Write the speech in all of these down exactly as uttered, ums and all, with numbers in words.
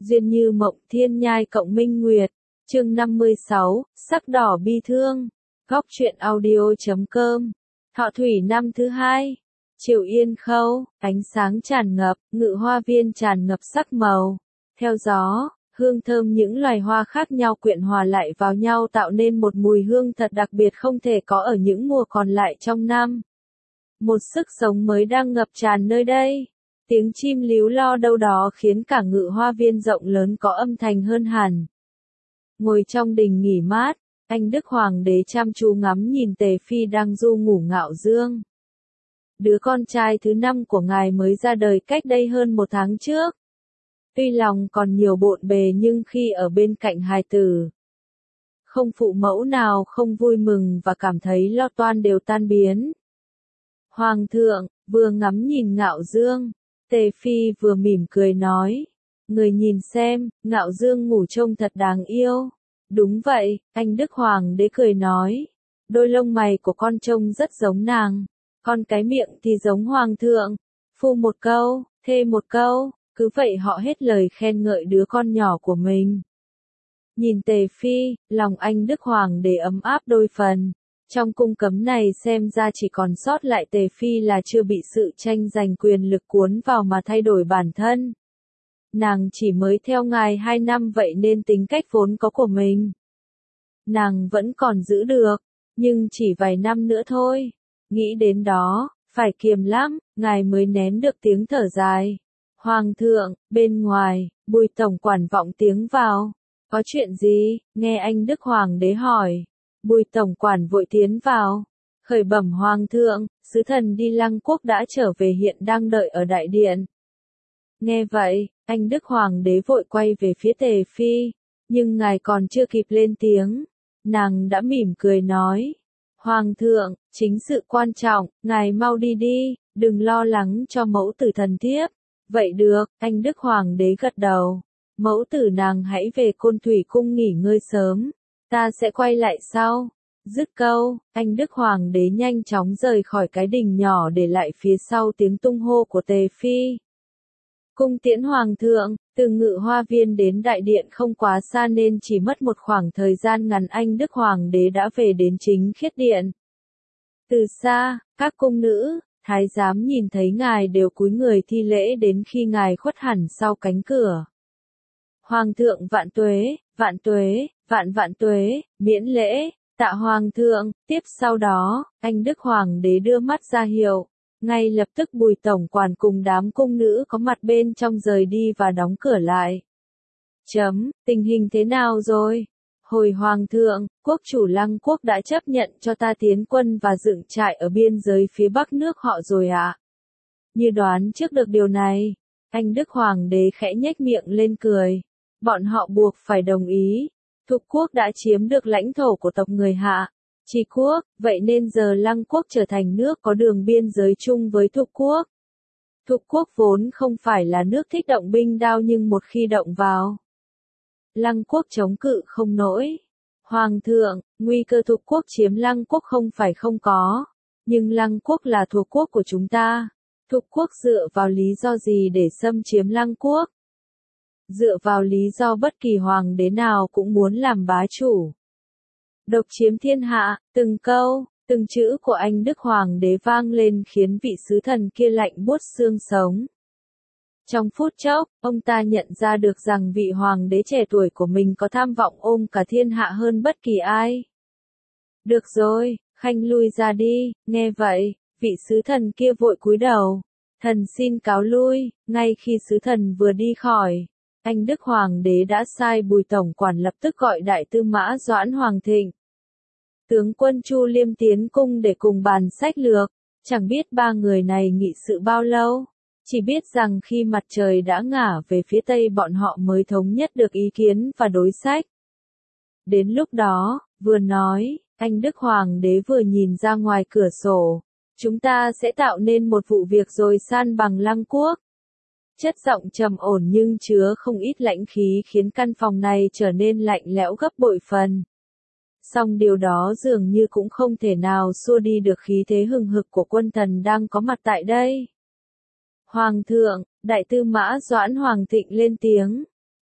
Duyên như mộng thiên nhai cộng minh nguyệt. Chương năm mươi sáu, sắc đỏ bi thương. Góc truyện audio chấm com. Thọ thủy năm thứ hai. Triều Yên Khâu, ánh sáng tràn ngập, ngự hoa viên tràn ngập sắc màu. Theo gió, hương thơm những loài hoa khác nhau quyện hòa lại vào nhau tạo nên một mùi hương thật đặc biệt không thể có ở những mùa còn lại trong năm. Một sức sống mới đang ngập tràn nơi đây. Tiếng chim líu lo đâu đó khiến cả ngự hoa viên rộng lớn có âm thanh hơn hẳn. Ngồi trong đình nghỉ mát, anh Đức Hoàng đế chăm chú ngắm nhìn Tề Phi đang du ngủ ngạo dương. Đứa con trai thứ năm của ngài mới ra đời cách đây hơn một tháng trước. Tuy lòng còn nhiều bộn bề nhưng khi ở bên cạnh hài tử, không phụ mẫu nào không vui mừng và cảm thấy lo toan đều tan biến. Hoàng thượng, vừa ngắm nhìn ngạo dương, Tề Phi vừa mỉm cười nói. Người nhìn xem, ngạo dương ngủ trông thật đáng yêu. Đúng vậy, anh Đức Hoàng đế cười nói. Đôi lông mày của con trông rất giống nàng. Còn cái miệng thì giống hoàng thượng. Phu một câu, thê một câu, cứ vậy họ hết lời khen ngợi đứa con nhỏ của mình. Nhìn Tề Phi, lòng anh Đức Hoàng đế ấm áp đôi phần. Trong cung cấm này xem ra chỉ còn sót lại Tề Phi là chưa bị sự tranh giành quyền lực cuốn vào mà thay đổi bản thân. Nàng chỉ mới theo ngài hai năm vậy nên tính cách vốn có của mình. Nàng vẫn còn giữ được, nhưng chỉ vài năm nữa thôi. Nghĩ đến đó, phải kiềm lắm, ngài mới nén được tiếng thở dài. Hoàng thượng, bên ngoài, Bùi tổng quản vọng tiếng vào. Có chuyện gì? Nghe anh Đức Hoàng đế hỏi. Bùi tổng quản vội tiến vào. Khởi bẩm hoàng thượng, sứ thần đi Lăng Quốc đã trở về hiện đang đợi ở đại điện. Nghe vậy, anh Đức Hoàng đế vội quay về phía Tề Phi. Nhưng ngài còn chưa kịp lên tiếng. Nàng đã mỉm cười nói. Hoàng thượng, chính sự quan trọng, ngài mau đi đi, đừng lo lắng cho mẫu tử thần thiếp. Vậy được, anh Đức Hoàng đế gật đầu. Mẫu tử nàng hãy về Côn Thủy cung nghỉ ngơi sớm. Ta sẽ quay lại sau. Dứt câu, anh Đức Hoàng đế nhanh chóng rời khỏi cái đình nhỏ để lại phía sau tiếng tung hô của Tề Phi. Cung tiễn Hoàng thượng, từ ngự hoa viên đến đại điện không quá xa nên chỉ mất một khoảng thời gian ngắn anh Đức Hoàng đế đã về đến chính khiết điện. Từ xa, các cung nữ, thái giám nhìn thấy ngài đều cúi người thi lễ đến khi ngài khuất hẳn sau cánh cửa. Hoàng thượng vạn tuế, vạn tuế, vạn vạn tuế, miễn lễ, tạ hoàng thượng. Tiếp sau đó, anh Đức Hoàng đế đưa mắt ra hiệu. Ngay lập tức Bùi tổng quản cùng đám cung nữ có mặt bên trong rời đi và đóng cửa lại. Chấm, tình hình thế nào rồi? Hồi hoàng thượng, quốc chủ Lăng Quốc đã chấp nhận cho ta tiến quân và dựng trại ở biên giới phía bắc nước họ rồi ạ. À? Như đoán trước được điều này, anh Đức Hoàng đế khẽ nhếch miệng lên cười. Bọn họ buộc phải đồng ý. Thục quốc đã chiếm được lãnh thổ của tộc người Hạ. Chi quốc, vậy nên giờ Lăng Quốc trở thành nước có đường biên giới chung với Thục quốc. Thục quốc vốn không phải là nước thích động binh đao nhưng một khi động vào, Lăng Quốc chống cự không nổi. Hoàng thượng, nguy cơ Thục quốc chiếm Lăng Quốc không phải không có, nhưng Lăng Quốc là thuộc quốc của chúng ta. Thục quốc dựa vào lý do gì để xâm chiếm Lăng Quốc? Dựa vào lý do bất kỳ hoàng đế nào cũng muốn làm bá chủ, độc chiếm thiên hạ. Từng câu, từng chữ của anh Đức Hoàng đế vang lên khiến vị sứ thần kia lạnh buốt xương sống. Trong phút chốc, ông ta nhận ra được rằng vị hoàng đế trẻ tuổi của mình có tham vọng ôm cả thiên hạ hơn bất kỳ ai. Được rồi, khanh lui ra đi. Nghe vậy, vị sứ thần kia vội cúi đầu. Thần xin cáo lui. Ngay khi sứ thần vừa đi khỏi, anh Đức Hoàng đế đã sai Bùi tổng quản lập tức gọi đại tư mã Doãn Hoàng Thịnh, tướng quân Chu Liêm tiến cung để cùng bàn sách lược. Chẳng biết ba người này nghị sự bao lâu, chỉ biết rằng khi mặt trời đã ngả về phía tây bọn họ mới thống nhất được ý kiến và đối sách. Đến lúc đó, vừa nói, anh Đức Hoàng đế vừa nhìn ra ngoài cửa sổ. Chúng ta sẽ tạo nên một vụ việc rồi san bằng Lăng Quốc. Chất giọng trầm ổn nhưng chứa không ít lãnh khí khiến căn phòng này trở nên lạnh lẽo gấp bội phần. Song điều đó dường như cũng không thể nào xua đi được khí thế hừng hực của quân thần đang có mặt tại đây. Hoàng thượng, đại tư mã Doãn Hoàng Thịnh lên tiếng.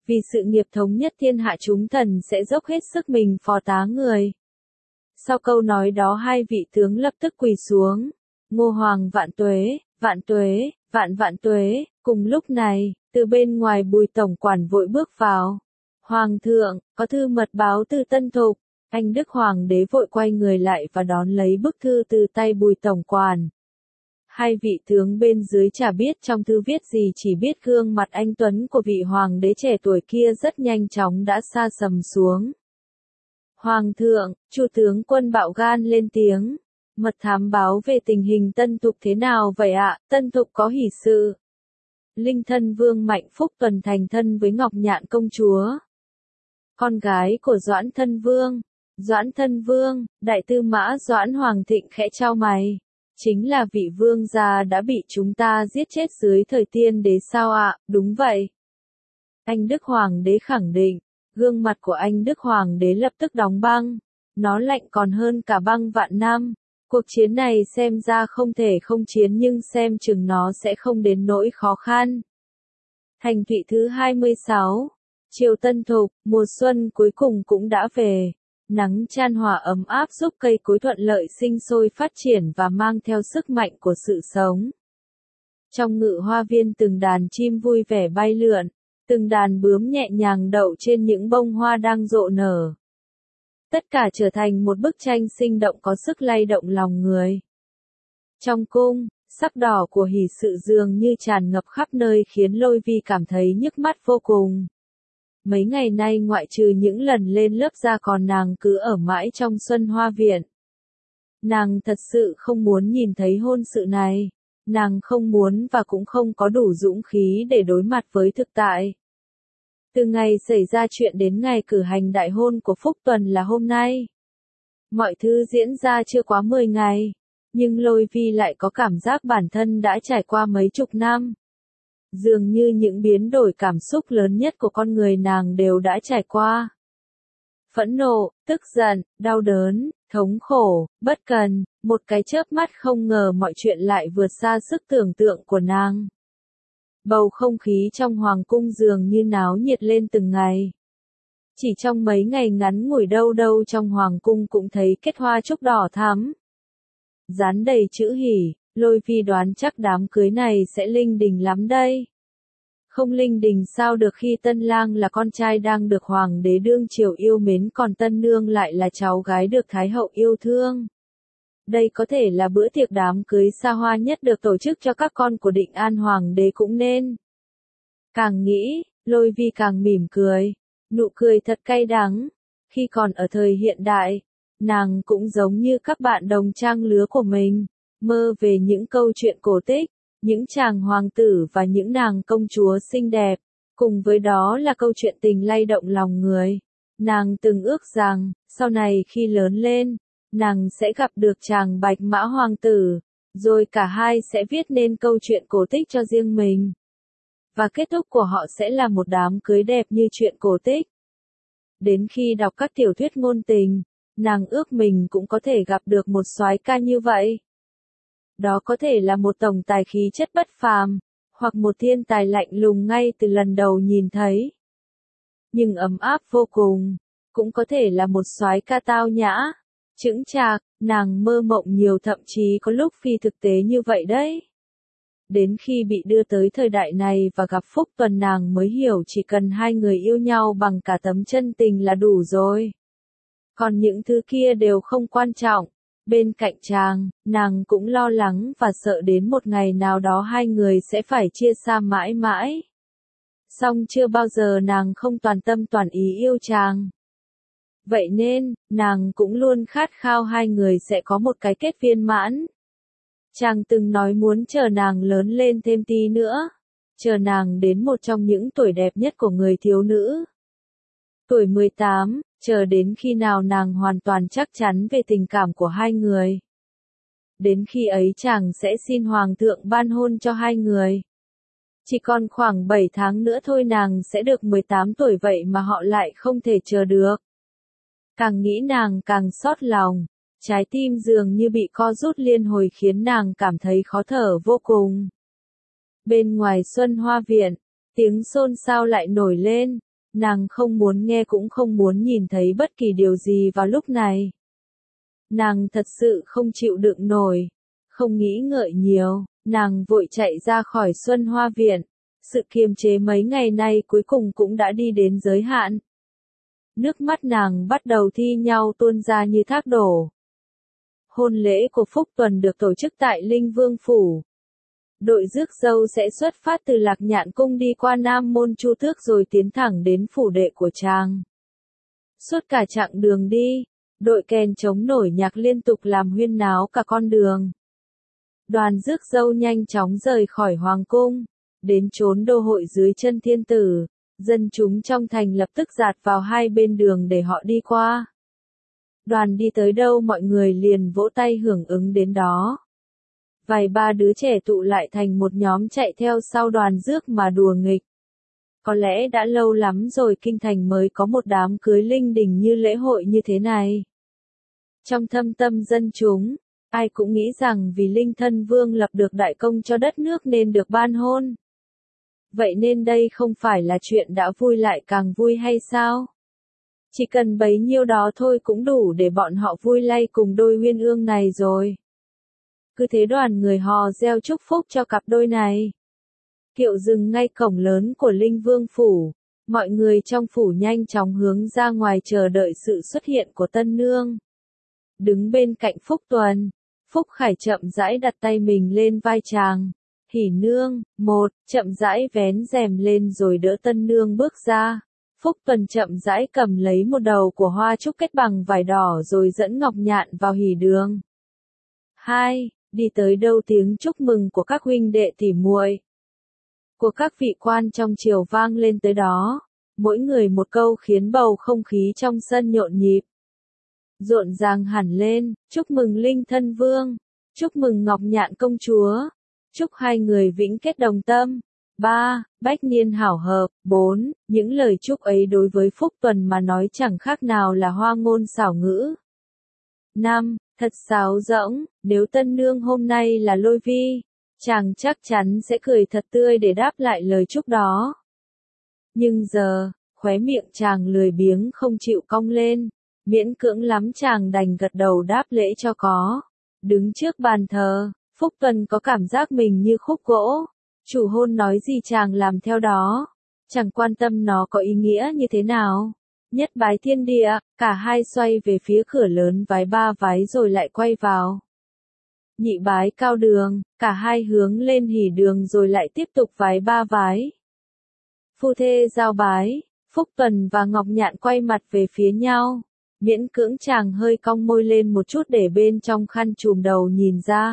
Vì sự nghiệp thống nhất thiên hạ chúng thần sẽ dốc hết sức mình phò tá người. Sau câu nói đó hai vị tướng lập tức quỳ xuống. Ngô Hoàng vạn tuế, vạn tuế, vạn vạn tuế. Cùng lúc này, từ bên ngoài Bùi tổng quản vội bước vào. Hoàng thượng, có thư mật báo từ Tân Thục. Anh Đức Hoàng đế vội quay người lại và đón lấy bức thư từ tay Bùi tổng quản. Hai vị tướng bên dưới chả biết trong thư viết gì, chỉ biết gương mặt anh tuấn của vị hoàng đế trẻ tuổi kia rất nhanh chóng đã sa sầm xuống. Hoàng thượng, Chu tướng quân bạo gan lên tiếng. Mật thám báo về tình hình Tân Thục thế nào vậy ạ? Tân Thục có hỷ sự. Linh thân vương Mạnh Phúc Tuần thành thân với Ngọc Nhạn công chúa, con gái của Doãn thân vương. Doãn thân vương, đại tư mã Doãn Hoàng Thịnh khẽ chau mày. Chính là vị vương gia đã bị chúng ta giết chết dưới thời tiên đế sao ạ? Đúng vậy. Anh Đức Hoàng đế khẳng định. Gương mặt của anh Đức Hoàng đế lập tức đóng băng. Nó lạnh còn hơn cả băng vạn năm. Cuộc chiến này xem ra không thể không chiến, nhưng xem chừng nó sẽ không đến nỗi khó khăn. Thành thị thứ hai mươi sáu. Triều Tân Thục, mùa xuân cuối cùng cũng đã về. Nắng chan hòa ấm áp giúp cây cối thuận lợi sinh sôi phát triển và mang theo sức mạnh của sự sống. Trong ngự hoa viên từng đàn chim vui vẻ bay lượn, từng đàn bướm nhẹ nhàng đậu trên những bông hoa đang rộ nở. Tất cả trở thành một bức tranh sinh động có sức lay động lòng người. Trong cung, sắc đỏ của hỷ sự dường như tràn ngập khắp nơi khiến Lôi Vi cảm thấy nhức mắt vô cùng. Mấy ngày nay ngoại trừ những lần lên lớp ra còn nàng cứ ở mãi trong Xuân Hoa Viện. Nàng thật sự không muốn nhìn thấy hôn sự này. Nàng không muốn và cũng không có đủ dũng khí để đối mặt với thực tại. Từ ngày xảy ra chuyện đến ngày cử hành đại hôn của Phúc Tuần là hôm nay. Mọi thứ diễn ra chưa quá mười ngày, nhưng Lôi Vi lại có cảm giác bản thân đã trải qua mấy chục năm. Dường như những biến đổi cảm xúc lớn nhất của con người nàng đều đã trải qua. Phẫn nộ, tức giận, đau đớn, thống khổ, bất cần, một cái chớp mắt không ngờ mọi chuyện lại vượt xa sức tưởng tượng của nàng. Bầu không khí trong hoàng cung dường như náo nhiệt lên từng ngày. Chỉ trong mấy ngày ngắn ngủi đâu đâu trong hoàng cung cũng thấy kết hoa trúc đỏ thắm. Dán đầy chữ hỉ, Lôi Vi đoán chắc đám cưới này sẽ linh đình lắm đây. Không linh đình sao được khi tân lang là con trai đang được hoàng đế đương triều yêu mến, còn tân nương lại là cháu gái được thái hậu yêu thương. Đây có thể là bữa tiệc đám cưới xa hoa nhất được tổ chức cho các con của Định An hoàng đế cũng nên. Càng nghĩ, Lôi Vi càng mỉm cười, nụ cười thật cay đắng. Khi còn ở thời hiện đại, nàng cũng giống như các bạn đồng trang lứa của mình, mơ về những câu chuyện cổ tích, những chàng hoàng tử và những nàng công chúa xinh đẹp, cùng với đó là câu chuyện tình lay động lòng người. Nàng từng ước rằng, sau này khi lớn lên, nàng sẽ gặp được chàng Bạch Mã hoàng tử, rồi cả hai sẽ viết nên câu chuyện cổ tích cho riêng mình. Và kết thúc của họ sẽ là một đám cưới đẹp như chuyện cổ tích. Đến khi đọc các tiểu thuyết ngôn tình, nàng ước mình cũng có thể gặp được một soái ca như vậy. Đó có thể là một tổng tài khí chất bất phàm, hoặc một thiên tài lạnh lùng ngay từ lần đầu nhìn thấy. Nhưng ấm áp vô cùng, cũng có thể là một soái ca tao nhã, chững chạc, nàng mơ mộng nhiều, thậm chí có lúc phi thực tế như vậy đấy. Đến khi bị đưa tới thời đại này và gặp Phúc Tuần nàng mới hiểu chỉ cần hai người yêu nhau bằng cả tấm chân tình là đủ rồi. Còn những thứ kia đều không quan trọng. Bên cạnh chàng, nàng cũng lo lắng và sợ đến một ngày nào đó hai người sẽ phải chia xa mãi mãi. Song chưa bao giờ nàng không toàn tâm toàn ý yêu chàng. Vậy nên, nàng cũng luôn khát khao hai người sẽ có một cái kết viên mãn. Chàng từng nói muốn chờ nàng lớn lên thêm tí nữa, chờ nàng đến một trong những tuổi đẹp nhất của người thiếu nữ. Tuổi mười tám, chờ đến khi nào nàng hoàn toàn chắc chắn về tình cảm của hai người. Đến khi ấy chàng sẽ xin hoàng thượng ban hôn cho hai người. Chỉ còn khoảng bảy tháng nữa thôi nàng sẽ được mười tám tuổi, vậy mà họ lại không thể chờ được. Càng nghĩ nàng càng xót lòng, trái tim dường như bị co rút liên hồi khiến nàng cảm thấy khó thở vô cùng. Bên ngoài Xuân Hoa Viện, tiếng xôn xao lại nổi lên. Nàng không muốn nghe cũng không muốn nhìn thấy bất kỳ điều gì vào lúc này. Nàng thật sự không chịu đựng nổi, không nghĩ ngợi nhiều, nàng vội chạy ra khỏi Xuân Hoa Viện. Sự kiềm chế mấy ngày nay cuối cùng cũng đã đi đến giới hạn. Nước mắt nàng bắt đầu thi nhau tuôn ra như thác đổ. Hôn lễ của Phúc Tuần được tổ chức tại Linh Vương Phủ. Đội rước dâu sẽ xuất phát từ Lạc Nhạn Cung đi qua Nam Môn Chu Tước rồi tiến thẳng đến phủ đệ của chàng. Suốt cả chặng đường đi, đội kèn trống nổi nhạc liên tục làm huyên náo cả con đường. Đoàn rước dâu nhanh chóng rời khỏi Hoàng Cung, đến chốn đô hội dưới chân thiên tử. Dân chúng trong thành lập tức dạt vào hai bên đường để họ đi qua. Đoàn đi tới đâu mọi người liền vỗ tay hưởng ứng đến đó. Vài ba đứa trẻ tụ lại thành một nhóm chạy theo sau đoàn rước mà đùa nghịch. Có lẽ đã lâu lắm rồi kinh thành mới có một đám cưới linh đình như lễ hội như thế này. Trong thâm tâm dân chúng, ai cũng nghĩ rằng vì Linh Thân Vương lập được đại công cho đất nước nên được ban hôn. Vậy nên đây không phải là chuyện đã vui lại càng vui hay sao? Chỉ cần bấy nhiêu đó thôi cũng đủ để bọn họ vui lay cùng đôi huyên ương này rồi. Cứ thế đoàn người hò reo chúc phúc cho cặp đôi này. Kiệu dừng ngay cổng lớn của Linh Vương Phủ. Mọi người trong phủ nhanh chóng hướng ra ngoài chờ đợi sự xuất hiện của tân nương. Đứng bên cạnh Phúc Tuần, Phúc Khải chậm rãi đặt tay mình lên vai chàng. Hỉ nương, một, chậm rãi vén rèm lên rồi đỡ tân nương bước ra. Phúc Tuần chậm rãi cầm lấy một đầu của hoa trúc kết bằng vải đỏ rồi dẫn Ngọc Nhạn vào hỉ đường. Hai, đi tới đâu tiếng chúc mừng của các huynh đệ tỉ muội, của các vị quan trong triều vang lên tới đó, mỗi người một câu khiến bầu không khí trong sân nhộn nhịp. Rộn ràng hẳn lên, chúc mừng Linh Thân Vương, chúc mừng Ngọc Nhạn công chúa. Chúc hai người vĩnh kết đồng tâm. ba. Bách niên hảo hợp. bốn. Những lời chúc ấy đối với Phúc Tuần mà nói chẳng khác nào là hoa ngôn xảo ngữ. năm. Thật sáo rỗng, nếu tân nương hôm nay là Lôi Vi, chàng chắc chắn sẽ cười thật tươi để đáp lại lời chúc đó. Nhưng giờ, khóe miệng chàng lười biếng không chịu cong lên, miễn cưỡng lắm chàng đành gật đầu đáp lễ cho có. Đứng trước bàn thờ, Phúc Tuần có cảm giác mình như khúc gỗ, chủ hôn nói gì chàng làm theo đó, chẳng quan tâm nó có ý nghĩa như thế nào. Nhất bái thiên địa, cả hai xoay về phía cửa lớn vái ba vái rồi lại quay vào. Nhị bái cao đường, cả hai hướng lên hỉ đường rồi lại tiếp tục vái ba vái. Phu thê giao bái, Phúc Tuần và Ngọc Nhạn quay mặt về phía nhau, miễn cưỡng chàng hơi cong môi lên một chút để bên trong khăn trùm đầu nhìn ra.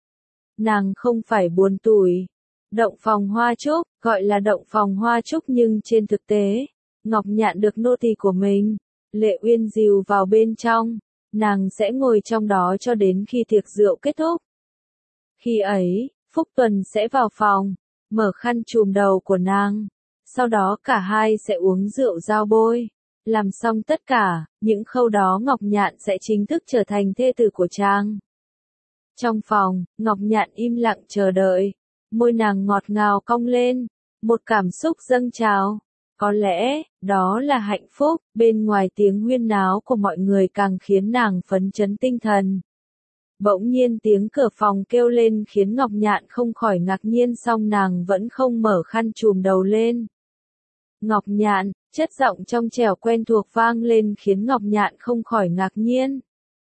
Nàng không phải buồn tủi. Động phòng hoa trúc, gọi là động phòng hoa trúc nhưng trên thực tế, Ngọc Nhạn được nô tỳ của mình, Lệ Uyên dìu vào bên trong, nàng sẽ ngồi trong đó cho đến khi tiệc rượu kết thúc. Khi ấy, Phúc Tuần sẽ vào phòng, mở khăn trùm đầu của nàng, sau đó cả hai sẽ uống rượu giao bôi. Làm xong tất cả, những khâu đó Ngọc Nhạn sẽ chính thức trở thành thê tử của chàng. Trong phòng, Ngọc Nhạn im lặng chờ đợi, môi nàng ngọt ngào cong lên, một cảm xúc dâng trào. Có lẽ, đó là hạnh phúc, bên ngoài tiếng huyên náo của mọi người càng khiến nàng phấn chấn tinh thần. Bỗng nhiên tiếng cửa phòng kêu lên khiến Ngọc Nhạn không khỏi ngạc nhiên song nàng vẫn không mở khăn trùm đầu lên. Ngọc Nhạn, chất giọng trong trẻo quen thuộc vang lên khiến Ngọc Nhạn không khỏi ngạc nhiên.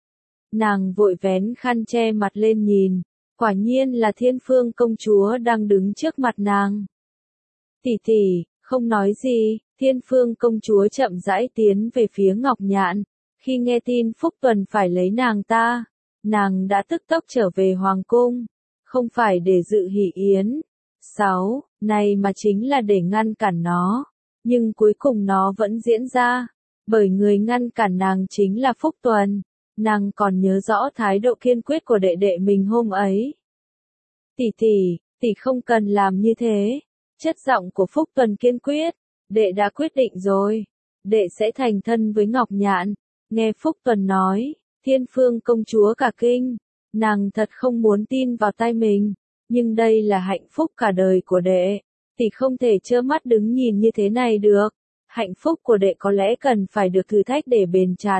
Nàng vội vén khăn che mặt lên nhìn, quả nhiên là Thiên Phương công chúa đang đứng trước mặt nàng. Tỷ tỷ, không nói gì, Thiên Phương công chúa chậm rãi tiến về phía Ngọc Nhạn. Khi nghe tin Phúc Tuần phải lấy nàng ta, nàng đã tức tốc trở về Hoàng Cung, không phải để dự hỷ yến. sáu. Này mà chính là để ngăn cản nó. Nhưng cuối cùng nó vẫn diễn ra, bởi người ngăn cản nàng chính là Phúc Tuần. Nàng còn nhớ rõ thái độ kiên quyết của đệ đệ mình hôm ấy. Tỷ tỷ, tỷ không cần làm như thế. Chất giọng của Phúc Tuần kiên quyết. Đệ đã quyết định rồi. Đệ sẽ thành thân với Ngọc Nhạn. Nghe Phúc Tuần nói, Thiên Phương công chúa cả kinh. Nàng thật không muốn tin vào tai mình. Nhưng đây là hạnh phúc cả đời của đệ. Tỷ không thể trơ mắt đứng nhìn như thế này được. Hạnh phúc của đệ có lẽ cần phải được thử thách để bền chặt.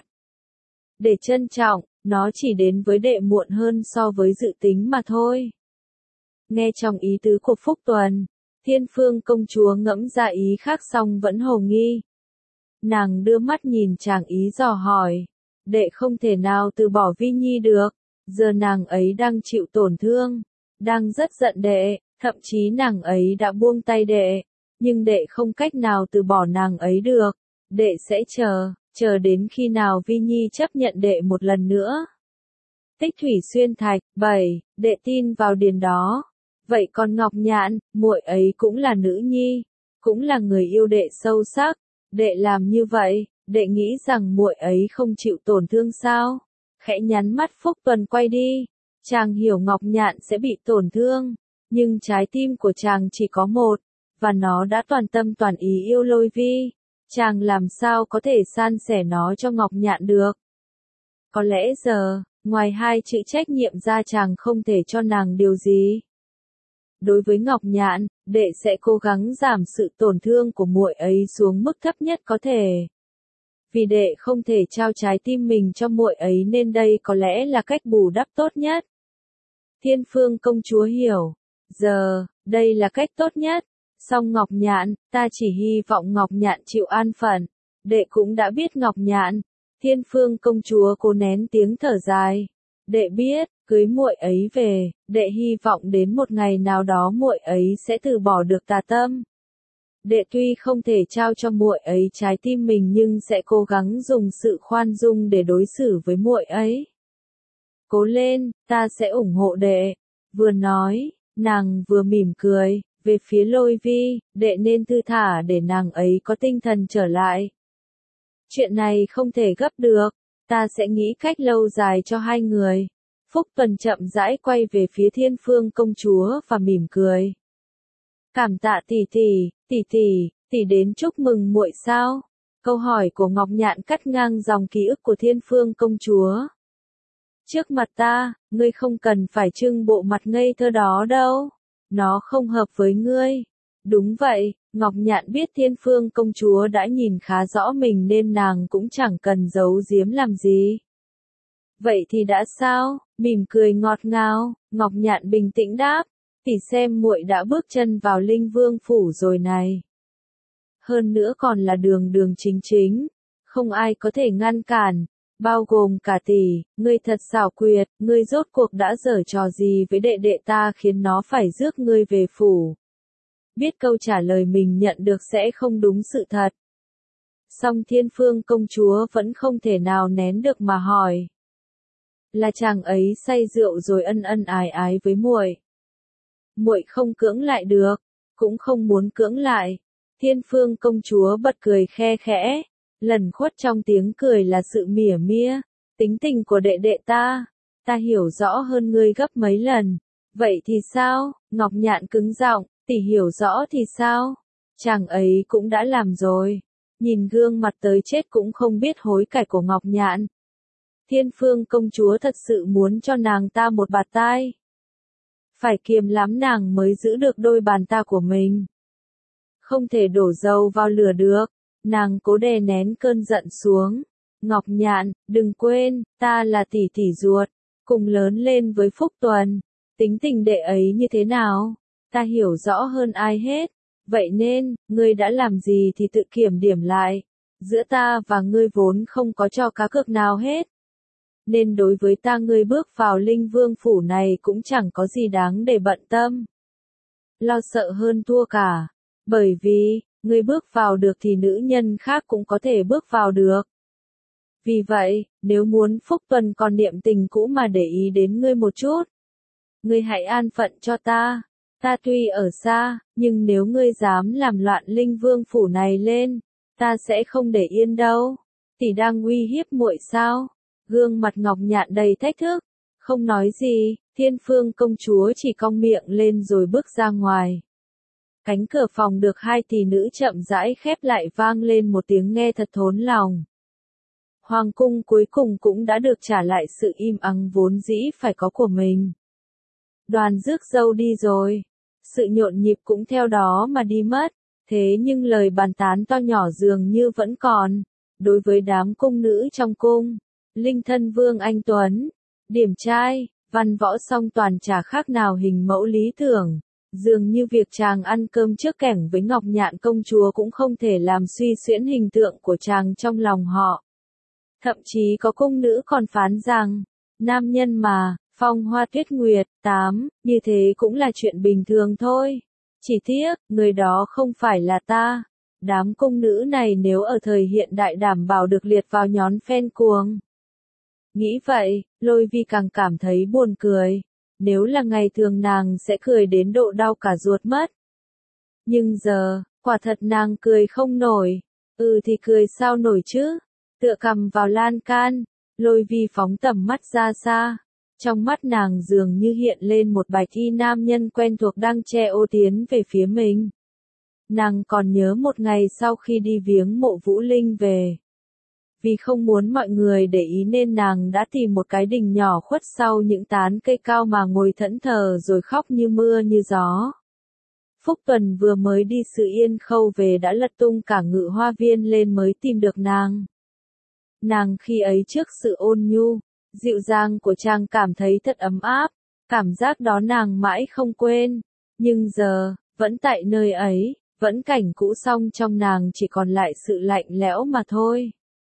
Để trân trọng, nó chỉ đến với đệ muộn hơn so với dự tính mà thôi. Nghe trong ý tứ của Phúc Tuần, Thiên Phương công chúa ngẫm ra ý khác xong vẫn hồ nghi. Nàng đưa mắt nhìn chàng ý dò hỏi. Đệ không thể nào từ bỏ Vi Nhi được. Giờ nàng ấy đang chịu tổn thương. Đang rất giận đệ. Thậm chí nàng ấy đã buông tay đệ. Nhưng đệ không cách nào từ bỏ nàng ấy được. Đệ sẽ chờ. Chờ đến khi nào Vi Nhi chấp nhận đệ một lần nữa. Tích Thủy Xuyên Thạch. bảy. Đệ tin vào điền đó. Vậy còn Ngọc Nhạn, muội ấy cũng là nữ nhi. Cũng là người yêu đệ sâu sắc. Đệ làm như vậy, đệ nghĩ rằng muội ấy không chịu tổn thương sao? Khẽ nhắn mắt Phúc Tuần quay đi. Chàng hiểu Ngọc Nhạn sẽ bị tổn thương. Nhưng trái tim của chàng chỉ có một. Và nó đã toàn tâm toàn ý yêu Lôi Vi. Chàng làm sao có thể san sẻ nó cho Ngọc Nhạn được? Có lẽ giờ, ngoài hai chữ trách nhiệm ra chàng không thể cho nàng điều gì. Đối với Ngọc Nhạn, đệ sẽ cố gắng giảm sự tổn thương của muội ấy xuống mức thấp nhất có thể. Vì đệ không thể trao trái tim mình cho muội ấy nên đây có lẽ là cách bù đắp tốt nhất. Thiên Phương công chúa hiểu. Giờ, đây là cách tốt nhất. Song Ngọc Nhạn, ta chỉ hy vọng Ngọc Nhạn chịu an phận. Đệ cũng đã biết Ngọc Nhạn. Thiên Phương công chúa cố nén tiếng thở dài. Đệ biết, cưới muội ấy về, đệ hy vọng đến một ngày nào đó muội ấy sẽ từ bỏ được tà tâm. Đệ tuy không thể trao cho muội ấy trái tim mình nhưng sẽ cố gắng dùng sự khoan dung để đối xử với muội ấy. Cố lên, ta sẽ ủng hộ đệ. Vừa nói, nàng vừa mỉm cười, về phía Lôi Vi, đệ nên thư thả để nàng ấy có tinh thần trở lại. Chuyện này không thể gấp được, ta sẽ nghĩ cách lâu dài cho hai người. Phúc Tuần chậm rãi quay về phía Thiên Phương công chúa và mỉm cười. Cảm tạ tỷ tỷ, tỷ tỷ, tỷ đến chúc mừng muội sao? Câu hỏi của Ngọc Nhạn cắt ngang dòng ký ức của Thiên Phương công chúa. Trước mặt ta, ngươi không cần phải trưng bộ mặt ngây thơ đó đâu. Nó không hợp với ngươi. Đúng vậy, Ngọc Nhạn biết Thiên Phương công chúa đã nhìn khá rõ mình nên nàng cũng chẳng cần giấu giếm làm gì. Vậy thì đã sao? Mỉm cười ngọt ngào, Ngọc Nhạn bình tĩnh đáp, tỷ xem muội đã bước chân vào Linh Vương phủ rồi này. Hơn nữa còn là đường đường chính chính, không ai có thể ngăn cản, bao gồm cả tỷ, ngươi thật xảo quyệt, ngươi rốt cuộc đã giở trò gì với đệ đệ ta khiến nó phải rước ngươi về phủ. Biết câu trả lời mình nhận được sẽ không đúng sự thật. Song Thiên Phương công chúa vẫn không thể nào nén được mà hỏi. Là chàng ấy say rượu rồi ân ân ái ái với muội. Muội không cưỡng lại được, cũng không muốn cưỡng lại. Thiên Phương công chúa bật cười khe khẽ, lẩn khuất trong tiếng cười là sự mỉa mia. Tính tình của đệ đệ ta, ta hiểu rõ hơn ngươi gấp mấy lần. Vậy thì sao? Ngọc Nhạn cứng giọng, tỷ hiểu rõ thì sao? Chàng ấy cũng đã làm rồi. Nhìn gương mặt tới chết cũng không biết hối cải của Ngọc Nhạn. Thiên Phương công chúa thật sự muốn cho nàng ta một bạt tai. Phải kiềm lắm nàng mới giữ được đôi bàn ta của mình. Không thể đổ dầu vào lửa được. Nàng cố đè nén cơn giận xuống. Ngọc Nhạn, đừng quên, ta là tỷ tỷ ruột, cùng lớn lên với Phúc Tuần. Tính tình đệ ấy như thế nào? Ta hiểu rõ hơn ai hết. Vậy nên, ngươi đã làm gì thì tự kiểm điểm lại. Giữa ta và ngươi vốn không có trò cá cược nào hết. Nên đối với ta ngươi bước vào Linh Vương phủ này cũng chẳng có gì đáng để bận tâm. Lo sợ hơn thua cả. Bởi vì, ngươi bước vào được thì nữ nhân khác cũng có thể bước vào được. Vì vậy, nếu muốn Phúc Tuần còn niệm tình cũ mà để ý đến ngươi một chút, ngươi hãy an phận cho ta. Ta tuy ở xa, nhưng nếu ngươi dám làm loạn Linh Vương phủ này lên, ta sẽ không để yên đâu. Tỷ đang uy hiếp muội sao? Gương mặt Ngọc Nhạn đầy thách thức, không nói gì, Thiên Phương công chúa chỉ cong miệng lên rồi bước ra ngoài. Cánh cửa phòng được hai tỷ nữ chậm rãi khép lại vang lên một tiếng nghe thật thốn lòng. Hoàng cung cuối cùng cũng đã được trả lại sự im ắng vốn dĩ phải có của mình. Đoàn rước dâu đi rồi, sự nhộn nhịp cũng theo đó mà đi mất. Thế nhưng lời bàn tán to nhỏ dường như vẫn còn. Đối với đám cung nữ trong cung, Linh Thân Vương anh tuấn, điển trai, văn võ song toàn chả khác nào hình mẫu lý tưởng. Dường như việc chàng ăn cơm trước kẻng với Ngọc Nhạn công chúa cũng không thể làm suy xuyễn hình tượng của chàng trong lòng họ. Thậm chí có cung nữ còn phán rằng, nam nhân mà, phong hoa tuyết nguyệt, tám, như thế cũng là chuyện bình thường thôi. Chỉ tiếc, người đó không phải là ta. Đám cung nữ này nếu ở thời hiện đại đảm bảo được liệt vào nhóm fan cuồng. Nghĩ vậy, Lôi Vi càng cảm thấy buồn cười. Nếu là ngày thường nàng sẽ cười đến độ đau cả ruột mất. Nhưng giờ, quả thật nàng cười không nổi. Ừ thì cười sao nổi chứ? Tựa cằm vào lan can, Lôi Vi phóng tầm mắt ra xa. Trong mắt nàng dường như hiện lên một bài thi nam nhân quen thuộc đang che ô tiến về phía mình. Nàng còn nhớ một ngày sau khi đi viếng mộ Vũ Linh về. Vì không muốn mọi người để ý nên nàng đã tìm một cái đình nhỏ khuất sau những tán cây cao mà ngồi thẫn thờ rồi khóc như mưa như gió. Phúc Tuần vừa mới đi sự Yên Khâu về đã lật tung cả Ngự Hoa Viên lên mới tìm được nàng. Nàng khi ấy trước sự ôn nhu, dịu dàng của chàng cảm thấy thật ấm áp, cảm giác đó nàng mãi không quên. Nhưng giờ, vẫn tại nơi ấy, vẫn cảnh cũ song trong nàng chỉ còn lại sự lạnh lẽo mà thôi.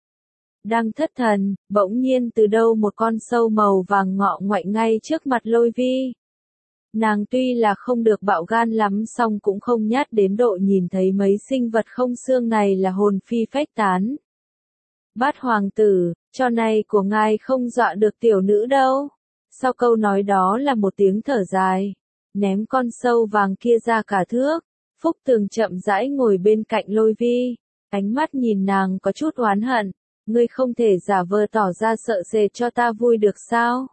Đang thất thần, bỗng nhiên từ đâu một con sâu màu vàng ngọ ngoạnh ngay trước mặt Lôi Vi. Nàng tuy là không được bạo gan lắm song cũng không nhát đến độ nhìn thấy mấy sinh vật không xương này là hồn phi phách tán. Bát hoàng tử, trò này của ngài không dọa được tiểu nữ đâu. Sau câu nói đó là một tiếng thở dài, ném con sâu vàng kia ra cả thước. Phúc Tường chậm rãi ngồi bên cạnh Lôi Vi, ánh mắt nhìn nàng có chút oán hận. Ngươi không thể giả vờ tỏ ra sợ sệt cho ta vui được sao?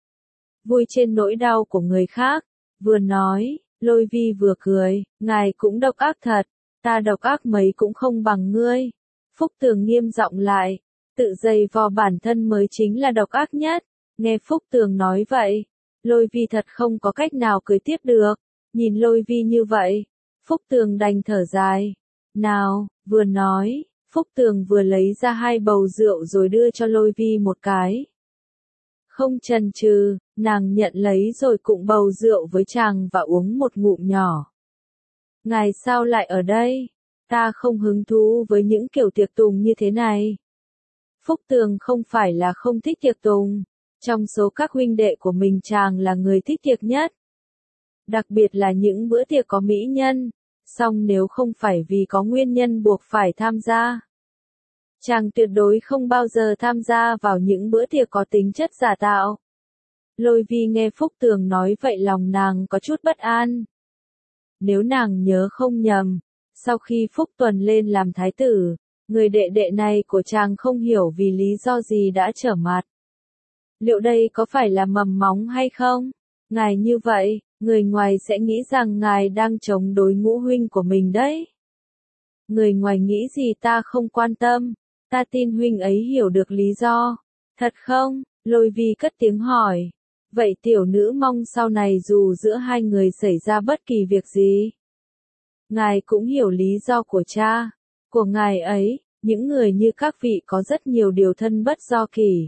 Vui trên nỗi đau của người khác. Vừa nói, Lôi Vi vừa cười, ngài cũng độc ác thật, ta độc ác mấy cũng không bằng ngươi. Phúc Tường nghiêm giọng lại, tự dày vò bản thân mới chính là độc ác nhất. Nghe Phúc Tường nói vậy, Lôi Vi thật không có cách nào cười tiếp được. Nhìn Lôi Vi như vậy, Phúc Tường đành thở dài. Nào, vừa nói, Phúc Tường vừa lấy ra hai bầu rượu rồi đưa cho Lôi Vi một cái. Không chần chừ, nàng nhận lấy rồi cụng bầu rượu với chàng và uống một ngụm nhỏ. Ngài sao lại ở đây? Ta không hứng thú với những kiểu tiệc tùng như thế này. Phúc Tường không phải là không thích tiệc tùng. Trong số các huynh đệ của mình chàng là người thích tiệc nhất. Đặc biệt là những bữa tiệc có mỹ nhân. Song nếu không phải vì có nguyên nhân buộc phải tham gia, chàng tuyệt đối không bao giờ tham gia vào những bữa tiệc có tính chất giả tạo. Lôi Vi nghe Phúc Tường nói vậy lòng nàng có chút bất an. Nếu nàng nhớ không nhầm, sau khi Phúc Tuần lên làm thái tử, người đệ đệ này của chàng không hiểu vì lý do gì đã trở mặt. Liệu đây có phải là mầm móng hay không? Ngài như vậy, người ngoài sẽ nghĩ rằng ngài đang chống đối ngũ huynh của mình đấy. Người ngoài nghĩ gì ta không quan tâm, ta tin huynh ấy hiểu được lý do. Thật không? Lôi Vi cất tiếng hỏi. Vậy tiểu nữ mong sau này dù giữa hai người xảy ra bất kỳ việc gì, ngài cũng hiểu lý do của cha, của ngài ấy. Những người như các vị có rất nhiều điều thân bất do kỳ.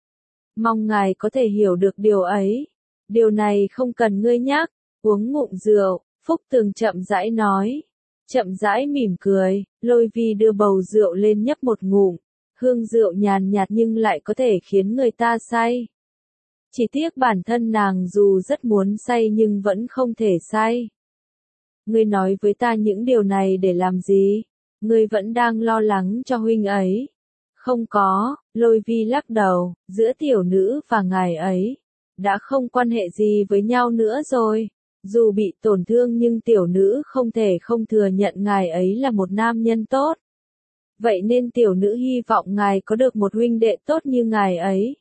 Mong ngài có thể hiểu được điều ấy. Điều này không cần ngươi nhắc. Uống ngụm rượu, Phúc Tường chậm rãi nói. Chậm rãi mỉm cười, Lôi Vi đưa bầu rượu lên nhấp một ngụm. Hương rượu nhàn nhạt nhưng lại có thể khiến người ta say. Chỉ tiếc bản thân nàng dù rất muốn say nhưng vẫn không thể say. Ngươi nói với ta những điều này để làm gì? Ngươi vẫn đang lo lắng cho huynh ấy. Không có, Lôi Vi lắc đầu, giữa tiểu nữ và ngài ấy đã không quan hệ gì với nhau nữa rồi. Dù bị tổn thương nhưng tiểu nữ không thể không thừa nhận ngài ấy là một nam nhân tốt. Vậy nên tiểu nữ hy vọng ngài có được một huynh đệ tốt như ngài ấy.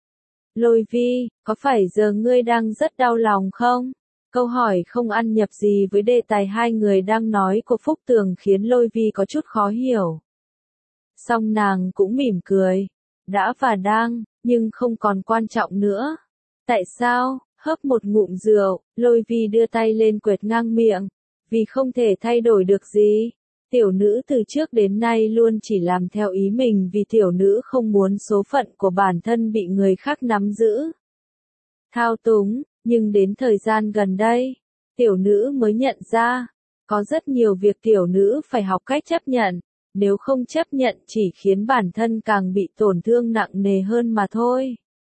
Lôi Vi, có phải giờ ngươi đang rất đau lòng không? Câu hỏi không ăn nhập gì với đề tài hai người đang nói của Phúc Tường khiến Lôi Vi có chút khó hiểu. Song nàng cũng mỉm cười. Đã và đang, nhưng không còn quan trọng nữa. Tại sao? Hớp một ngụm rượu, Lôi Vi đưa tay lên quệt ngang miệng. Vì không thể thay đổi được gì. Tiểu nữ từ trước đến nay luôn chỉ làm theo ý mình vì tiểu nữ không muốn số phận của bản thân bị người khác nắm giữ, thao túng, nhưng đến thời gian gần đây, tiểu nữ mới nhận ra, có rất nhiều việc tiểu nữ phải học cách chấp nhận, nếu không chấp nhận chỉ khiến bản thân càng bị tổn thương nặng nề hơn mà thôi.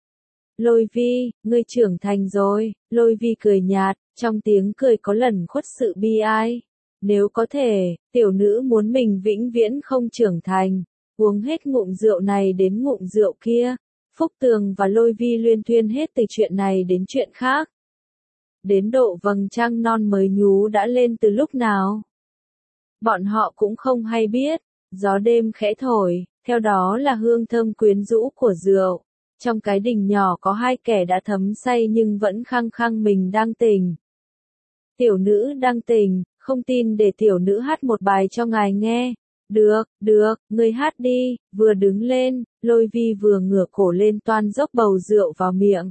Lôi Vi, ngươi trưởng thành rồi, Lôi Vi cười nhạt, trong tiếng cười có lẩn khuất sự bi ai. Nếu có thể, tiểu nữ muốn mình vĩnh viễn không trưởng thành, uống hết ngụm rượu này đến ngụm rượu kia. Phúc Tường và Lôi Vi luyên thuyên hết từ chuyện này đến chuyện khác. Đến độ vầng trăng non mới nhú đã lên từ lúc nào. Bọn họ cũng không hay biết, gió đêm khẽ thổi, theo đó là hương thơm quyến rũ của rượu. Trong cái đình nhỏ có hai kẻ đã thấm say nhưng vẫn khăng khăng mình đang tình. Tiểu nữ đang tình, không tin để tiểu nữ hát một bài cho ngài nghe. Được, được, ngươi hát đi, vừa đứng lên, Lôi Vi vừa ngửa cổ lên toan dốc bầu rượu vào miệng.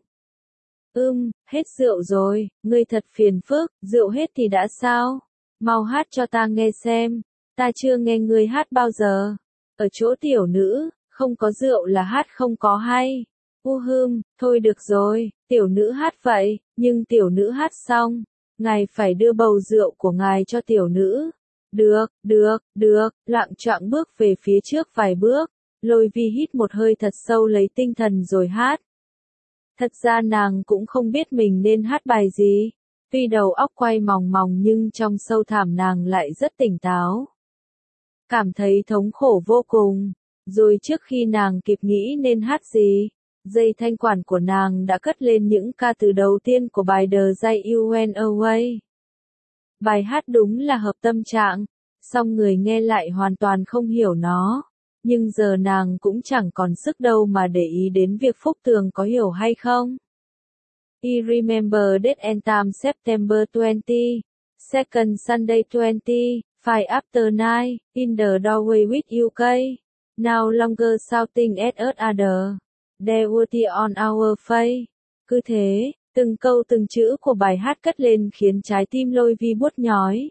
Ưm, hết rượu rồi, ngươi thật phiền phức, rượu hết thì đã sao? Mau hát cho ta nghe xem, ta chưa nghe ngươi hát bao giờ. Ở chỗ tiểu nữ, không có rượu là hát không có hay. U hưm, thôi được rồi, tiểu nữ hát vậy, nhưng tiểu nữ hát xong, ngài phải đưa bầu rượu của ngài cho tiểu nữ. Được, được, được, loạng choạng bước về phía trước vài bước, Lôi Vi hít một hơi thật sâu lấy tinh thần rồi hát. Thật ra nàng cũng không biết mình nên hát bài gì, tuy đầu óc quay mòng mòng nhưng trong sâu thẳm nàng lại rất tỉnh táo. Cảm thấy thống khổ vô cùng, rồi trước khi nàng kịp nghĩ nên hát gì, dây thanh quản của nàng đã cất lên những ca từ đầu tiên của bài The Day You Went Away. Bài hát đúng là hợp tâm trạng, song người nghe lại hoàn toàn không hiểu nó, nhưng giờ nàng cũng chẳng còn sức đâu mà để ý đến việc Phúc Tường có hiểu hay không. I remember that anthem September twentieth, second Sunday twentieth, five after nine, in the doorway with U K, now longer shouting at us other, there were tears on our face. Cứ thế, từng câu từng chữ của bài hát cất lên khiến trái tim Lôi Vi buốt nhói.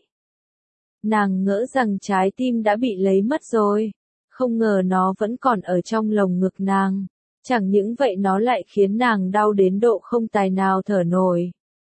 Nàng ngỡ rằng trái tim đã bị lấy mất rồi, không ngờ nó vẫn còn ở trong lồng ngực nàng. Chẳng những vậy nó lại khiến nàng đau đến độ không tài nào thở nổi.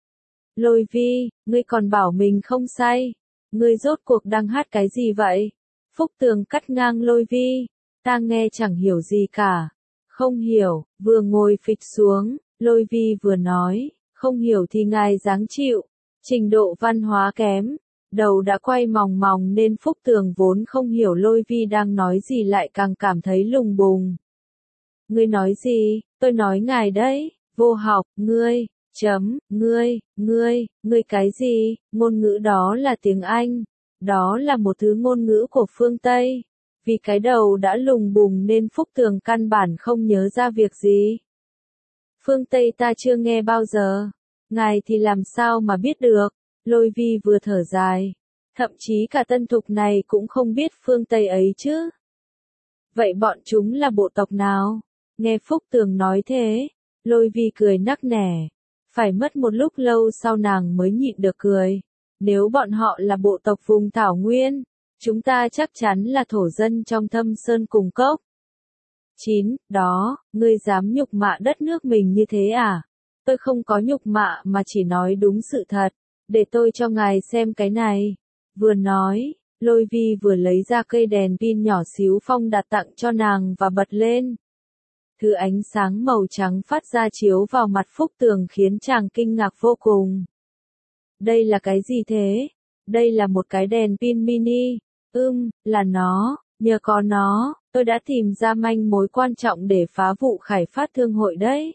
Lôi Vi, ngươi còn bảo mình không say. Ngươi rốt cuộc đang hát cái gì vậy? Phúc Tường cắt ngang Lôi Vi. Ta nghe chẳng hiểu gì cả. Không hiểu, vừa ngồi phịch xuống, Lôi Vi vừa nói, không hiểu thì ngài dáng chịu. Trình độ văn hóa kém. Đầu đã quay mòng mòng nên Phúc Tường vốn không hiểu Lôi Vi đang nói gì lại càng cảm thấy lùng bùng. Ngươi nói gì? Tôi nói ngài đấy, vô học, ngươi, chấm, ngươi, ngươi, ngươi cái gì? Ngôn ngữ đó là tiếng Anh, đó là một thứ ngôn ngữ của phương Tây. Vì cái đầu đã lùng bùng nên Phúc Tường căn bản không nhớ ra việc gì. Phương Tây ta chưa nghe bao giờ, ngài thì làm sao mà biết được? Lôi Vi vừa thở dài, thậm chí cả tân thục này cũng không biết phương Tây ấy chứ. Vậy bọn chúng là bộ tộc nào? Nghe Phúc Tường nói thế, Lôi Vi cười nắc nẻ. Phải mất một lúc lâu sau nàng mới nhịn được cười. Nếu bọn họ là bộ tộc vùng Thảo Nguyên, chúng ta chắc chắn là thổ dân trong Thâm Sơn cùng cốc. chín. Đó, ngươi dám nhục mạ đất nước mình như thế à? Tôi không có nhục mạ mà chỉ nói đúng sự thật. Để tôi cho ngài xem cái này. Vừa nói, Lôi Vi vừa lấy ra cây đèn pin nhỏ xíu Phong đặt tặng cho nàng và bật lên. Thứ ánh sáng màu trắng phát ra chiếu vào mặt Phúc Tường khiến chàng kinh ngạc vô cùng. Đây là cái gì thế? Đây là một cái đèn pin mini. Ừm, là nó, nhờ có nó, tôi đã tìm ra manh mối quan trọng để phá vụ khải phát thương hội đấy.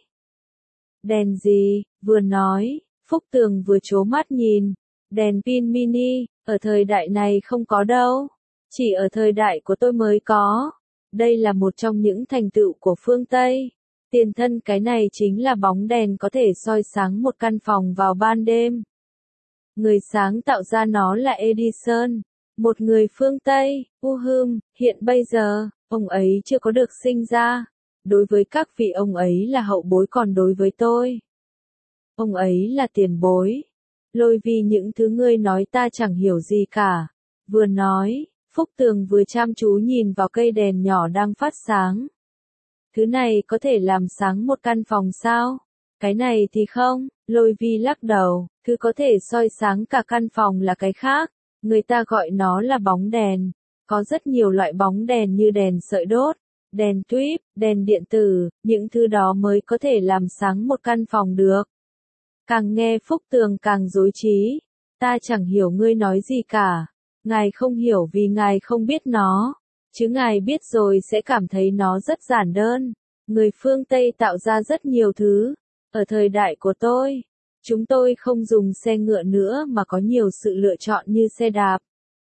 Đèn gì? Vừa nói, Phúc Tường vừa trố mắt nhìn. Đèn pin mini, ở thời đại này không có đâu. Chỉ ở thời đại của tôi mới có. Đây là một trong những thành tựu của phương Tây. Tiền thân cái này chính là bóng đèn có thể soi sáng một căn phòng vào ban đêm. Người sáng tạo ra nó là Edison, một người phương Tây. U hưm, hiện bây giờ, ông ấy chưa có được sinh ra. Đối với các vị ông ấy là hậu bối, còn đối với tôi, ông ấy là tiền bối. Lôi Vi, những thứ ngươi nói ta chẳng hiểu gì cả. Vừa nói, Phúc Tường vừa chăm chú nhìn vào cây đèn nhỏ đang phát sáng. Thứ này có thể làm sáng một căn phòng sao? Cái này thì không, Lôi Vi lắc đầu, thứ có thể soi sáng cả căn phòng là cái khác, người ta gọi nó là bóng đèn. Có rất nhiều loại bóng đèn như đèn sợi đốt, đèn tuýp, đèn điện tử, những thứ đó mới có thể làm sáng một căn phòng được. Càng nghe Phúc Tường càng rối trí, ta chẳng hiểu ngươi nói gì cả. Ngài không hiểu vì ngài không biết nó, chứ ngài biết rồi sẽ cảm thấy nó rất giản đơn. Người phương Tây tạo ra rất nhiều thứ. Ở thời đại của tôi, chúng tôi không dùng xe ngựa nữa mà có nhiều sự lựa chọn như xe đạp,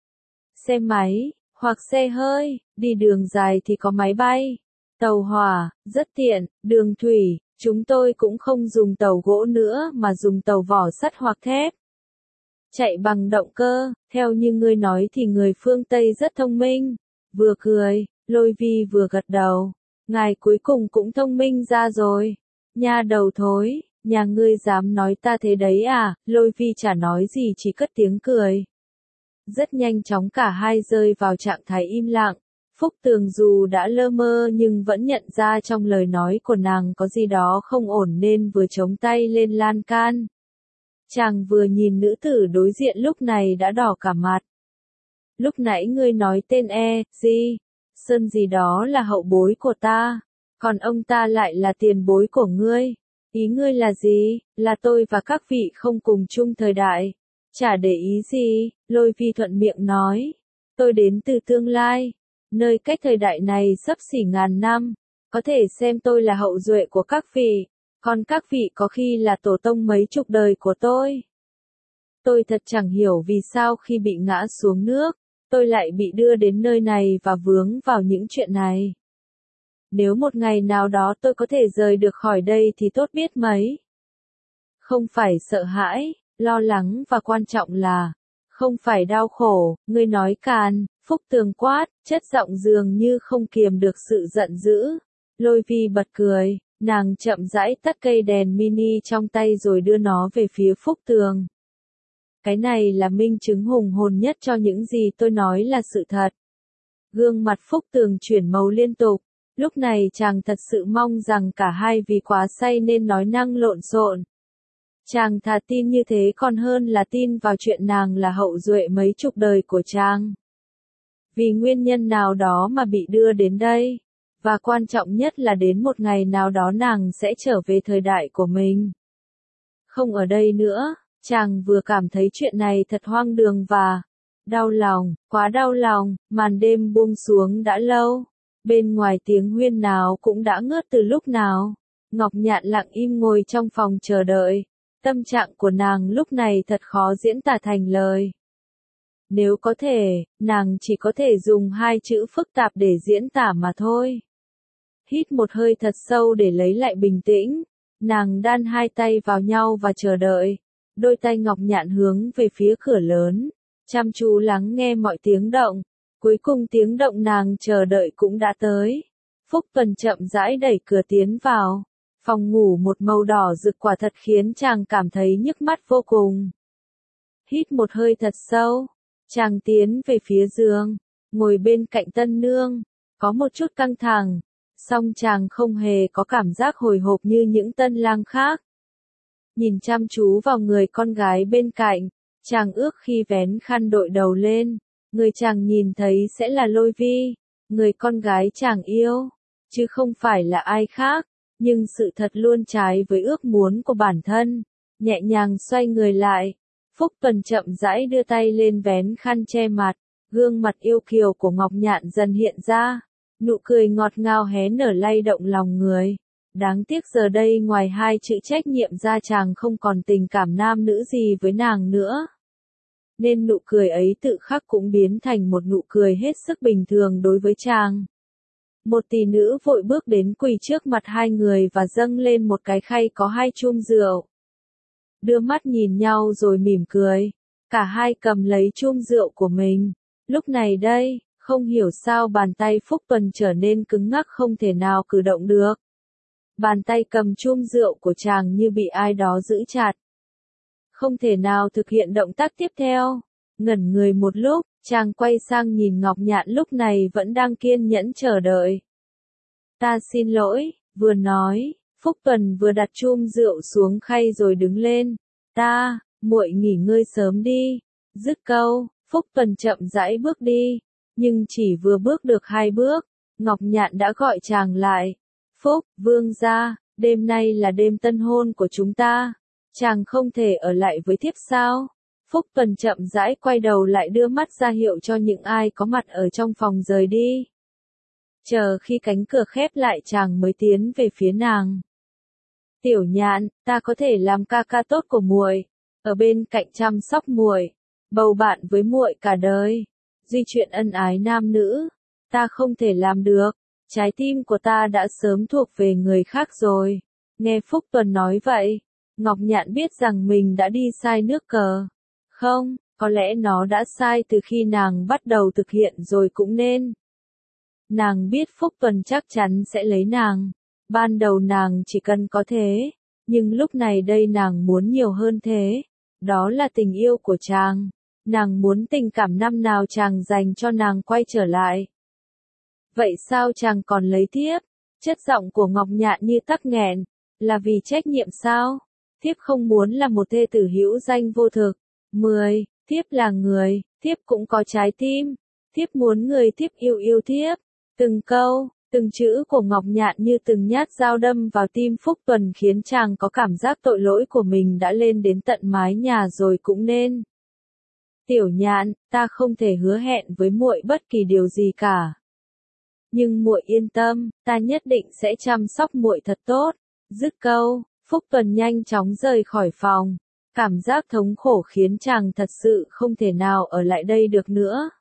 xe máy, hoặc xe hơi, đi đường dài thì có máy bay, tàu hỏa, rất tiện, đường thủy, chúng tôi cũng không dùng tàu gỗ nữa mà dùng tàu vỏ sắt hoặc thép. Chạy bằng động cơ, theo như ngươi nói thì người phương Tây rất thông minh. Vừa cười, Lôi Vi vừa gật đầu. Ngài cuối cùng cũng thông minh ra rồi. Nha đầu thối, nhà ngươi dám nói ta thế đấy à? Lôi Vi chả nói gì chỉ cất tiếng cười. Rất nhanh chóng cả hai rơi vào trạng thái im lặng. Phúc Tường dù đã lơ mơ nhưng vẫn nhận ra trong lời nói của nàng có gì đó không ổn nên vừa chống tay lên lan can. Chàng vừa nhìn nữ tử đối diện lúc này đã đỏ cả mặt. Lúc nãy ngươi nói tên E, gì? Sơn gì đó là hậu bối của ta, còn ông ta lại là tiền bối của ngươi. Ý ngươi là gì? Là tôi và các vị không cùng chung thời đại. Chả để ý gì, Lôi Vi thuận miệng nói. Tôi đến từ tương lai, nơi cách thời đại này sắp xỉ ngàn năm. Có thể xem tôi là hậu duệ của các vị. Còn các vị có khi là tổ tông mấy chục đời của tôi. Tôi thật chẳng hiểu vì sao khi bị ngã xuống nước, tôi lại bị đưa đến nơi này và vướng vào những chuyện này. Nếu một ngày nào đó tôi có thể rời được khỏi đây thì tốt biết mấy. Không phải sợ hãi, lo lắng và quan trọng là, không phải đau khổ, ngươi nói càn, Phúc Tường quát, chất giọng dường như không kiềm được sự giận dữ. Lôi Vi bật cười. Nàng chậm rãi tắt cây đèn mini trong tay rồi đưa nó về phía Phúc Tường. Cái này là minh chứng hùng hồn nhất cho những gì tôi nói là sự thật. Gương mặt Phúc Tường chuyển màu liên tục. Lúc này chàng thật sự mong rằng cả hai vì quá say nên nói năng lộn xộn. Chàng thà tin như thế còn hơn là tin vào chuyện nàng là hậu duệ mấy chục đời của chàng. Vì nguyên nhân nào đó mà bị đưa đến đây. Và quan trọng nhất là đến một ngày nào đó nàng sẽ trở về thời đại của mình. Không ở đây nữa, chàng vừa cảm thấy chuyện này thật hoang đường và đau lòng, quá đau lòng, màn đêm buông xuống đã lâu. Bên ngoài tiếng huyên náo cũng đã ngớt từ lúc nào. Ngọc Nhạn lặng im ngồi trong phòng chờ đợi. Tâm trạng của nàng lúc này thật khó diễn tả thành lời. Nếu có thể, nàng chỉ có thể dùng hai chữ phức tạp để diễn tả mà thôi. Hít một hơi thật sâu để lấy lại bình tĩnh. Nàng đan hai tay vào nhau và chờ đợi. Đôi tay Ngọc Nhạn hướng về phía cửa lớn. Chăm chú lắng nghe mọi tiếng động. Cuối cùng tiếng động nàng chờ đợi cũng đã tới. Phúc Tuần chậm rãi đẩy cửa tiến vào. Phòng ngủ một màu đỏ rực quả thật khiến chàng cảm thấy nhức mắt vô cùng. Hít một hơi thật sâu. Chàng tiến về phía giường. Ngồi bên cạnh tân nương. Có một chút căng thẳng. Song chàng không hề có cảm giác hồi hộp như những tân lang khác. Nhìn chăm chú vào người con gái bên cạnh, chàng ước khi vén khăn đội đầu lên, người chàng nhìn thấy sẽ là Lôi Vi, người con gái chàng yêu, chứ không phải là ai khác, nhưng sự thật luôn trái với ước muốn của bản thân. Nhẹ nhàng xoay người lại, Phúc Tuần chậm rãi đưa tay lên vén khăn che mặt, gương mặt yêu kiều của Ngọc Nhạn dần hiện ra. Nụ cười ngọt ngào hé nở lay động lòng người. Đáng tiếc giờ đây ngoài hai chữ trách nhiệm ra chàng không còn tình cảm nam nữ gì với nàng nữa. Nên nụ cười ấy tự khắc cũng biến thành một nụ cười hết sức bình thường đối với chàng. Một tỷ nữ vội bước đến quỳ trước mặt hai người và dâng lên một cái khay có hai chum rượu. Đưa mắt nhìn nhau rồi mỉm cười. Cả hai cầm lấy chum rượu của mình. Lúc này đây, không hiểu sao bàn tay Phúc Tuần trở nên cứng ngắc không thể nào cử động được. Bàn tay cầm chum rượu của chàng như bị ai đó giữ chặt. Không thể nào thực hiện động tác tiếp theo. Ngẩn người một lúc, Chàng quay sang nhìn Ngọc Nhạn lúc này vẫn đang kiên nhẫn chờ đợi. Ta xin lỗi, vừa nói, Phúc Tuần vừa đặt chum rượu xuống khay rồi đứng lên. Ta, muội nghỉ ngơi sớm đi. Dứt câu, Phúc Tuần chậm rãi bước đi, nhưng chỉ vừa bước được hai bước, Ngọc Nhạn đã gọi chàng lại. Phúc, vương gia, đêm nay là đêm tân hôn của chúng ta, chàng không thể ở lại với thiếp sao? Phúc Tuần chậm rãi quay đầu lại đưa mắt ra hiệu cho những ai có mặt ở trong phòng rời đi. Chờ khi cánh cửa khép lại chàng mới tiến về phía nàng. Tiểu Nhạn, ta có thể làm ca ca tốt của muội, ở bên cạnh chăm sóc muội, bầu bạn với muội cả đời. Duy chuyện ân ái nam nữ, ta không thể làm được, trái tim của ta đã sớm thuộc về người khác rồi. Nghe Phúc Tuần nói vậy, Ngọc Nhạn biết rằng mình đã đi sai nước cờ. Không, có lẽ nó đã sai từ khi nàng bắt đầu thực hiện rồi cũng nên. Nàng biết Phúc Tuần chắc chắn sẽ lấy nàng. Ban đầu nàng chỉ cần có thế, nhưng lúc này đây nàng muốn nhiều hơn thế. Đó là tình yêu của chàng. Nàng muốn tình cảm năm nào chàng dành cho nàng quay trở lại. Vậy sao chàng còn lấy thiếp? Chất giọng của Ngọc Nhạn như tắc nghẹn. Là vì trách nhiệm sao? Thiếp không muốn là một thê tử hữu danh vô thực. mười. Thiếp là người, thiếp cũng có trái tim. Thiếp muốn người thiếp yêu yêu thiếp. Từng câu, từng chữ của Ngọc Nhạn như từng nhát dao đâm vào tim Phúc Tuần khiến chàng có cảm giác tội lỗi của mình đã lên đến tận mái nhà rồi cũng nên. Tiểu Nhạn, ta không thể hứa hẹn với muội bất kỳ điều gì cả. Nhưng muội yên tâm, ta nhất định sẽ chăm sóc muội thật tốt. Dứt câu, Phúc Tuần nhanh chóng rời khỏi phòng. Cảm giác thống khổ khiến chàng thật sự không thể nào ở lại đây được nữa.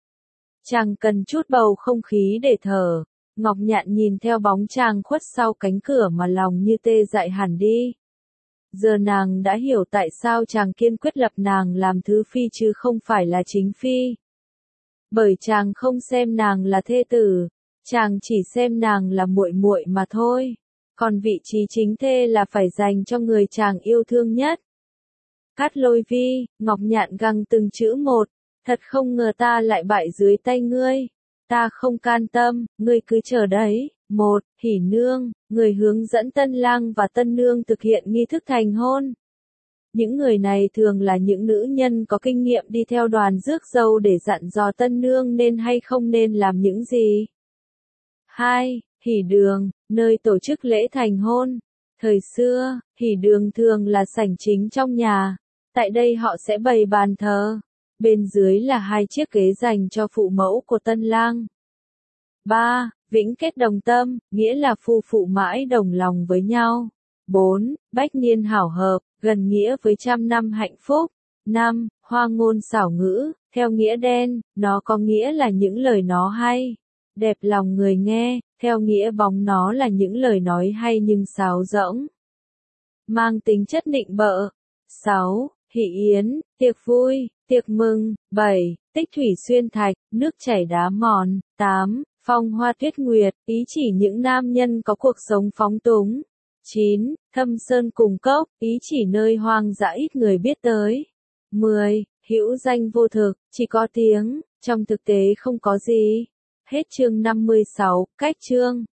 Chàng cần chút bầu không khí để thở. Ngọc Nhạn nhìn theo bóng chàng khuất sau cánh cửa mà lòng như tê dại hẳn đi. Giờ nàng đã hiểu tại sao chàng kiên quyết lập nàng làm thứ phi chứ không phải là chính phi. Bởi chàng không xem nàng là thê tử, chàng chỉ xem nàng là muội muội mà thôi. Còn vị trí chính thê là phải dành cho người chàng yêu thương nhất. Cát Lôi Vi, Ngọc Nhạn găng từng chữ một, thật không ngờ ta lại bại dưới tay ngươi. Ta không can tâm, ngươi cứ chờ đấy. Một, Hỉ Nương, người hướng dẫn tân lang và tân nương thực hiện nghi thức thành hôn. Những người này thường là những nữ nhân có kinh nghiệm đi theo đoàn rước dâu để dặn dò tân nương nên hay không nên làm những gì. Hai, Hỉ Đường, nơi tổ chức lễ thành hôn. Thời xưa, hỉ đường thường là sảnh chính trong nhà. Tại đây họ sẽ bày bàn thờ. Bên dưới là hai chiếc ghế dành cho phụ mẫu của tân lang. Ba, Vĩnh kết đồng tâm, nghĩa là phu phụ mãi đồng lòng với nhau. Bốn, Bách niên hảo hợp, gần nghĩa với trăm năm hạnh phúc. Năm, Hoa ngôn xảo ngữ, theo nghĩa đen, nó có nghĩa là những lời nó hay, đẹp lòng người nghe, theo nghĩa bóng nó là những lời nói hay nhưng sáo rỗng, mang tính chất nịnh bợ. Sáu, Hỷ yến, tiệc vui, tiệc mừng. Bảy, Tích thủy xuyên thạch, nước chảy đá mòn. Tám, Phong hoa tuyết nguyệt, ý chỉ những nam nhân có cuộc sống phóng túng. Chín, Thâm sơn cùng cốc, ý chỉ nơi hoang dã ít người biết tới. Mười, Hữu danh vô thực, chỉ có tiếng, trong thực tế không có gì. Hết chương năm mươi sáu, cách chương.